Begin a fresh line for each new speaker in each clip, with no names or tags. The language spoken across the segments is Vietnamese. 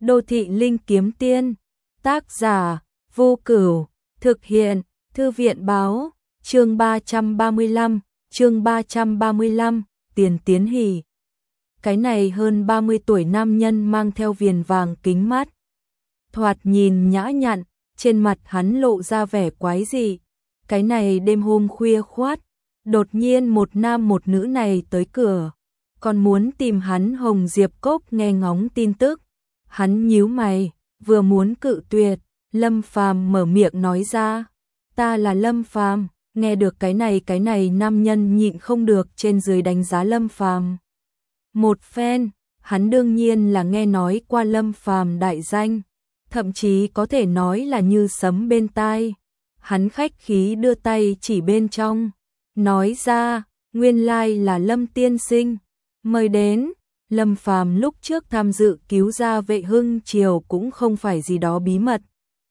Đô thị linh kiếm tiên, tác giả, Vô Cửu, thực hiện, Thư viện báo, chương 335, Tiền Tiến Hỷ. Cái này hơn 30 tuổi nam nhân mang theo viền vàng kính mắt. Thoạt nhìn nhã nhặn, trên mặt hắn lộ ra vẻ quái dị. Cái này đêm hôm khuya khoắt, đột nhiên một nam một nữ này tới cửa, còn muốn tìm hắn Hồng Diệp Cốc nghe ngóng tin tức. Hắn nhíu mày, vừa muốn cự tuyệt, Lâm Phàm mở miệng nói ra, ta là Lâm Phàm. Nghe được cái này nam nhân nhịn không được trên dưới đánh giá Lâm Phàm một phen. Hắn đương nhiên là nghe nói qua Lâm Phàm đại danh, thậm chí có thể nói là như sấm bên tai. Hắn khách khí đưa tay chỉ bên trong, nói ra, nguyên lai là Lâm tiên sinh, mời đến. Lâm Phàm lúc trước tham dự cứu gia vệ Hưng Triều cũng không phải gì đó bí mật.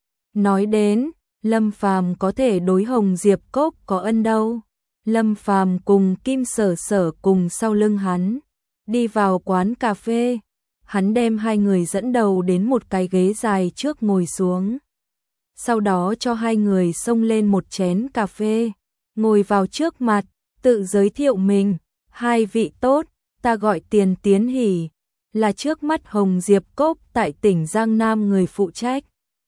Nói đến, Lâm Phàm có thể đối Hồng Diệp Cốc có ân đâu. Lâm Phàm cùng Kim Sở Sở cùng sau lưng hắn, đi vào quán cà phê. Hắn đem hai người dẫn đầu đến một cái ghế dài trước ngồi xuống. Sau đó cho hai người xông lên một chén cà phê, ngồi vào trước mặt, tự giới thiệu mình, hai vị tốt. Ta gọi Tiền Tiến Hỷ, là trước mắt Hồng Diệp Cốc tại tỉnh Giang Nam người phụ trách.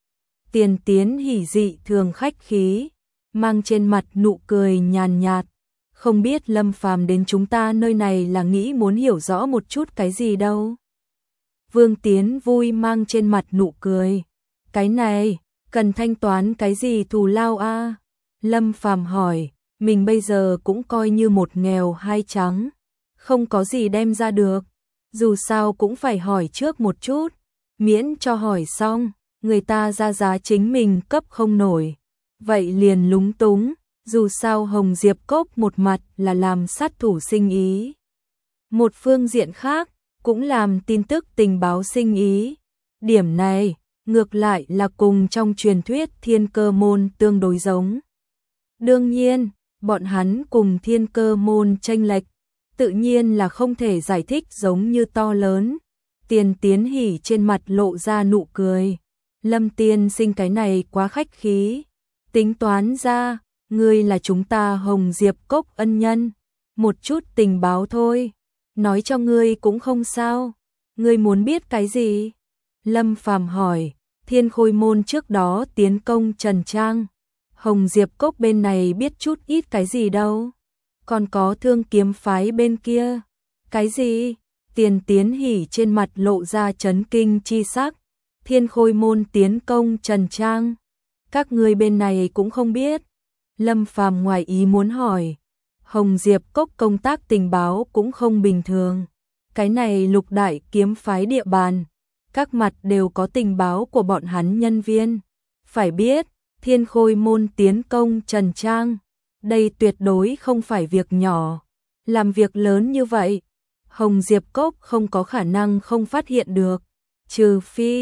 Tiền Tiến Hỷ dị thường khách khí, mang trên mặt nụ cười nhàn nhạt. Không biết Lâm Phàm đến chúng ta nơi này là nghĩ muốn hiểu rõ một chút cái gì đâu. Vương Tiến vui mang trên mặt nụ cười. Cái này, cần thanh toán cái gì thù lao a? Lâm Phàm hỏi, mình bây giờ cũng coi như một nghèo hai trắng, không có gì đem ra được, dù sao cũng phải hỏi trước một chút, miễn cho hỏi xong, người ta ra giá chính mình cấp không nổi, vậy liền lúng túng. Dù sao Hồng Diệp Cốc một mặt là làm sát thủ sinh ý, một phương diện khác cũng làm tin tức tình báo sinh ý. Điểm này ngược lại là cùng trong truyền thuyết Thiên Cơ Môn tương đối giống. Đương nhiên, bọn hắn cùng Thiên Cơ Môn chênh lệch, tự nhiên là không thể giải thích giống như to lớn. Tiền Tiến Hỷ trên mặt lộ ra nụ cười. Lâm tiên sinh cái này quá khách khí. Tính toán ra, ngươi là chúng ta Hồng Diệp Cốc ân nhân. Một chút tình báo thôi, nói cho ngươi cũng không sao. Ngươi muốn biết cái gì? Lâm Phàm hỏi. Thiên Khôi Môn trước đó tiến công Trần Trang, Hồng Diệp Cốc bên này biết chút ít cái gì đâu. Còn có Thương Kiếm phái bên kia. Cái gì? Tiền Tiến Hỷ trên mặt lộ ra chấn kinh chi sắc. Thiên Khôi Môn tiến công Trần Trang, các ngươi bên này cũng không biết. Lâm Phàm ngoài ý muốn hỏi. Hồng Diệp Cốc công tác tình báo cũng không bình thường. Cái này lục đại kiếm phái địa bàn, các mặt đều có tình báo của bọn hắn nhân viên. Phải biết, Thiên Khôi Môn tiến công Trần Trang, đây tuyệt đối không phải việc nhỏ. Làm việc lớn như vậy, Hồng Diệp Cốc không có khả năng không phát hiện được. Trừ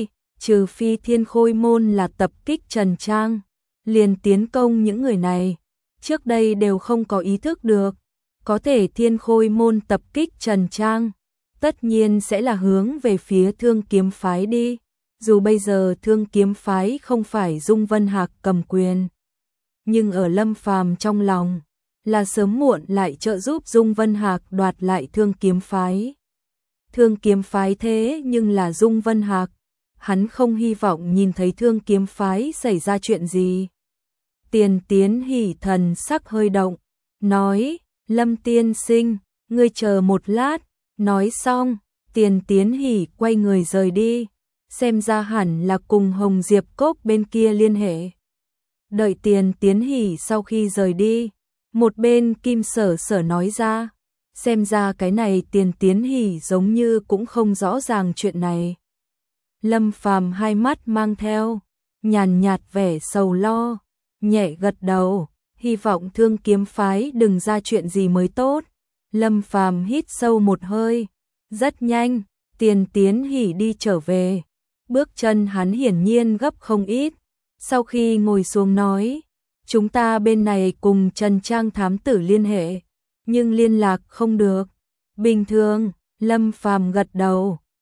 phi Thiên Khôi Môn là tập kích Trần Trang, liền tiến công những người này. Trước đây đều không có ý thức được. Có thể Thiên Khôi Môn tập kích Trần Trang, tất nhiên sẽ là hướng về phía Thương Kiếm phái đi. Dù bây giờ Thương Kiếm phái không phải Dung Vân Hạc cầm quyền, nhưng ở Lâm Phàm trong lòng là sớm muộn lại trợ giúp Dung Vân Hạc đoạt lại Thương Kiếm phái. Thương Kiếm phái thế nhưng là Dung Vân Hạc, hắn không hy vọng nhìn thấy Thương Kiếm phái xảy ra chuyện gì. Tiền Tiến Hỷ thần sắc hơi động, nói, Lâm tiên sinh, ngươi chờ một lát. Nói xong, Tiền Tiến Hỷ quay người rời đi, xem ra hẳn là cùng Hồng Diệp Cốc bên kia liên hệ. Đợi Tiền Tiến Hỷ sau khi rời đi, một bên Kim Sở Sở nói ra, xem ra cái này Tiền Tiến Hỷ giống như cũng không rõ ràng chuyện này. Lâm Phàm hai mắt mang theo nhàn nhạt vẻ sầu lo, nhẹ gật đầu, hy vọng Thương Kiếm phái đừng ra chuyện gì mới tốt. Lâm Phàm hít sâu một hơi, rất nhanh, Tiền Tiến Hỷ đi trở về, bước chân hắn hiển nhiên gấp không ít. Sau khi ngồi xuống nói, chúng ta bên này cùng Trần Trang thám tử liên hệ, nhưng liên lạc không được. Bình thường, Lâm Phàm gật đầu,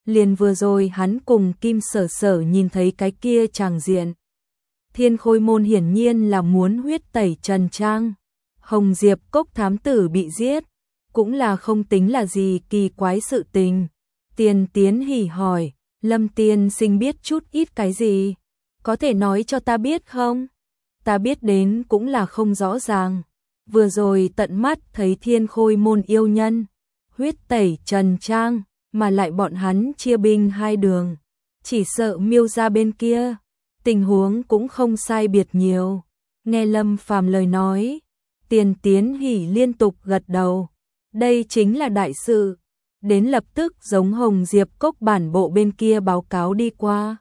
liền vừa rồi hắn cùng Kim Sở Sở nhìn thấy cái kia tràng diện. Thiên Khôi môn hiển nhiên là muốn huyết tẩy Trần Trang. Hồng Diệp Cốc thám tử bị giết, cũng là không tính là gì kỳ quái sự tình. Tiền Tiến hỉ hỏi, Lâm tiên sinh biết chút ít cái gì? Có thể nói cho ta biết không? Ta biết đến cũng là không rõ ràng. Vừa rồi tận mắt thấy Thiên Khôi môn yêu nhân huyết tẩy Trần Trang, mà lại bọn hắn chia binh hai đường. Chỉ sợ Miêu gia bên kia, tình huống cũng không sai biệt nhiều. Nghe Lâm Phàm lời nói, Tiền Tiến hỉ liên tục gật đầu. Đây chính là đại sự. Đến lập tức giống Hồng Diệp Cốc bản bộ bên kia báo cáo đi qua.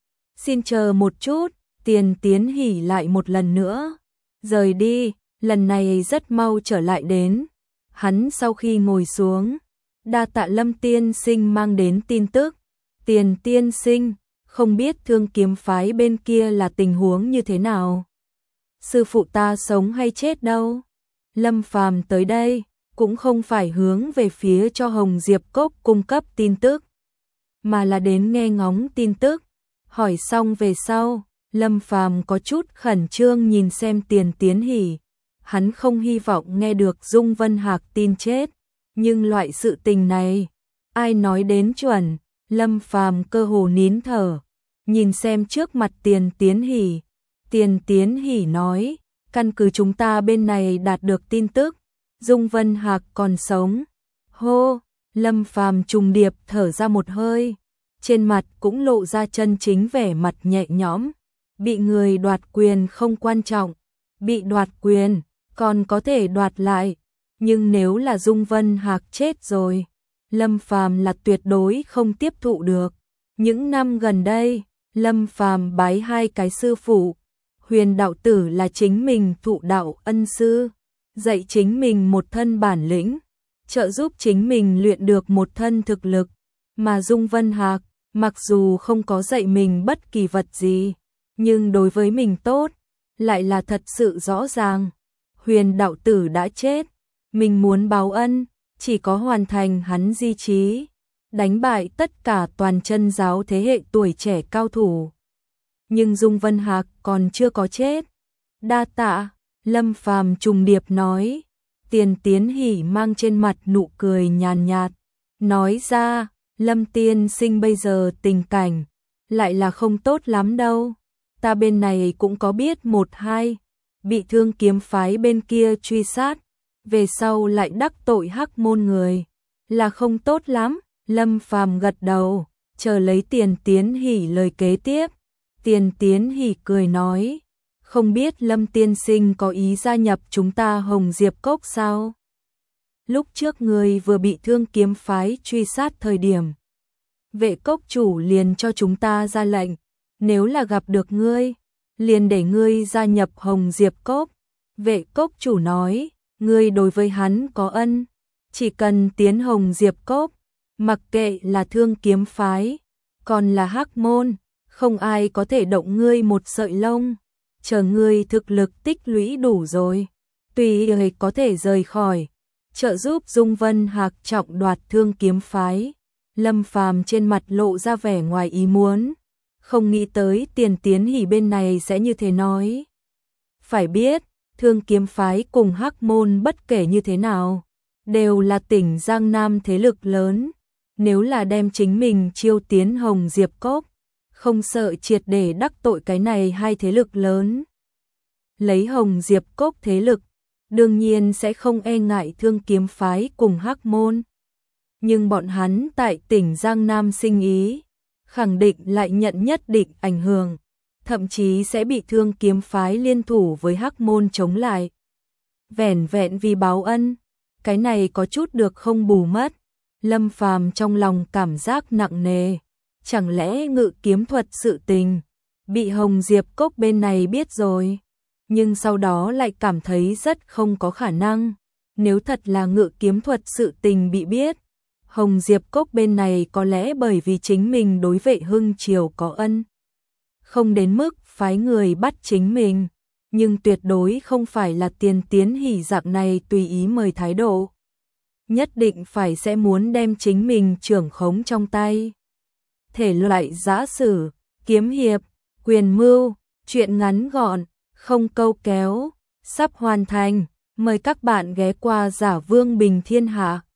Xin chờ một chút, Tiền Tiến hỉ lại một lần nữa. Rời đi, lần này rất mau trở lại đến. Hắn sau khi ngồi xuống, đa tạ Lâm tiên sinh mang đến tin tức. Tiền tiên sinh, không biết Thương Kiếm phái bên kia là tình huống như thế nào? Sư phụ ta sống hay chết đâu? Lâm Phàm tới đây cũng không phải hướng về phía cho Hồng Diệp Cốc cung cấp tin tức, mà là đến nghe ngóng tin tức. Hỏi xong về sau, Lâm Phàm có chút khẩn trương nhìn xem Tiền Tiến hỉ. Hắn không hy vọng nghe được Dung Vân Hạc tin chết, nhưng loại sự tình này, ai nói đến chuẩn? Lâm Phàm cơ hồ nín thở, nhìn xem trước mặt Tiền Tiến hỉ. Tiền Tiến hỉ nói, căn cứ chúng ta bên này đạt được tin tức, Dung Vân Hạc còn sống. Hô, Lâm Phàm trùng điệp thở ra một hơi, trên mặt cũng lộ ra chân chính vẻ mặt nhẹ nhõm. Bị người đoạt quyền không quan trọng, bị đoạt quyền còn có thể đoạt lại, nhưng nếu là Dung Vân Hạc chết rồi, Lâm Phàm là tuyệt đối không tiếp thụ được. Những năm gần đây, Lâm Phàm bái hai cái sư phụ, Huyền đạo tử là chính mình thụ đạo ân sư, dạy chính mình một thân bản lĩnh, trợ giúp chính mình luyện được một thân thực lực, mà Dung Vân Hạc, mặc dù không có dạy mình bất kỳ vật gì, nhưng đối với mình tốt, lại là thật sự rõ ràng. Huyền đạo tử đã chết, mình muốn báo ân, chỉ có hoàn thành hắn di chí, đánh bại tất cả toàn chân giáo thế hệ tuổi trẻ cao thủ. Nhưng Dung Vân Hạc còn chưa có chết. Đa tạ, Lâm Phàm trùng điệp nói. Tiền Tiến hỉ mang trên mặt nụ cười nhàn nhạt, nói ra, Lâm tiên sinh bây giờ tình cảnh lại là không tốt lắm đâu. Ta bên này cũng có biết một hai, bị Thương Kiếm phái bên kia truy sát, về sau lại đắc tội Hắc môn người, là không tốt lắm. Lâm Phàm gật đầu, chờ lấy Tiền Tiến hỉ lời kế tiếp. Tiền Tiến hỉ cười nói, không biết Lâm tiên sinh có ý gia nhập chúng ta Hồng Diệp Cốc sao? Lúc trước người vừa bị Thương Kiếm phái truy sát thời điểm, Vệ cốc chủ liền cho chúng ta ra lệnh, nếu là gặp được ngươi, liền để ngươi gia nhập Hồng Diệp Cốc. Vệ cốc chủ nói, ngươi đối với hắn có ân, chỉ cần tiến Hồng Diệp Cốc, mặc kệ là Thương Kiếm phái, còn là Hắc môn, không ai có thể động ngươi một sợi lông. Chờ ngươi thực lực tích lũy đủ rồi, tùy ý có thể rời khỏi, trợ giúp Dung Vân Hạc trọng đoạt Thương Kiếm phái. Lâm Phàm trên mặt lộ ra vẻ ngoài ý muốn, không nghĩ tới Tiền Tiến hỉ bên này sẽ như thế nói. Phải biết, Thương Kiếm phái cùng Hắc môn bất kể như thế nào, đều là tỉnh Giang Nam thế lực lớn, nếu là đem chính mình chiêu tiến Hồng Diệp Cốc, không sợ triệt để đắc tội cái này hai thế lực lớn. Lấy Hồng Diệp Cốc thế lực, đương nhiên sẽ không e ngại Thương Kiếm phái cùng Hắc môn. Nhưng bọn hắn tại tỉnh Giang Nam sinh ý, khẳng định lại nhận nhất định ảnh hưởng, thậm chí sẽ bị Thương Kiếm phái liên thủ với Hắc môn chống lại. Vẻn vẹn vì báo ân, cái này có chút được không bù mất. Lâm Phàm trong lòng cảm giác nặng nề, chẳng lẽ Ngự kiếm thuật sự tình bị Hồng Diệp Cốc bên này biết rồi, nhưng sau đó lại cảm thấy rất không có khả năng. Nếu thật là Ngự kiếm thuật sự tình bị biết, Hồng Diệp Cốc bên này có lẽ bởi vì chính mình đối Vệ Hưng Triều có ân, không đến mức phái người bắt chính mình, nhưng tuyệt đối không phải là Tiền Tiến hỉ dạng này tùy ý mời thái độ. Nhất định phải sẽ muốn đem chính mình trưởng khống trong tay. thể loại giã sử, kiếm hiệp, quyền mưu, truyện ngắn gọn, không câu kéo, sắp hoàn thành. Mời các bạn ghé qua Giả Vương Bình Thiên Hạ.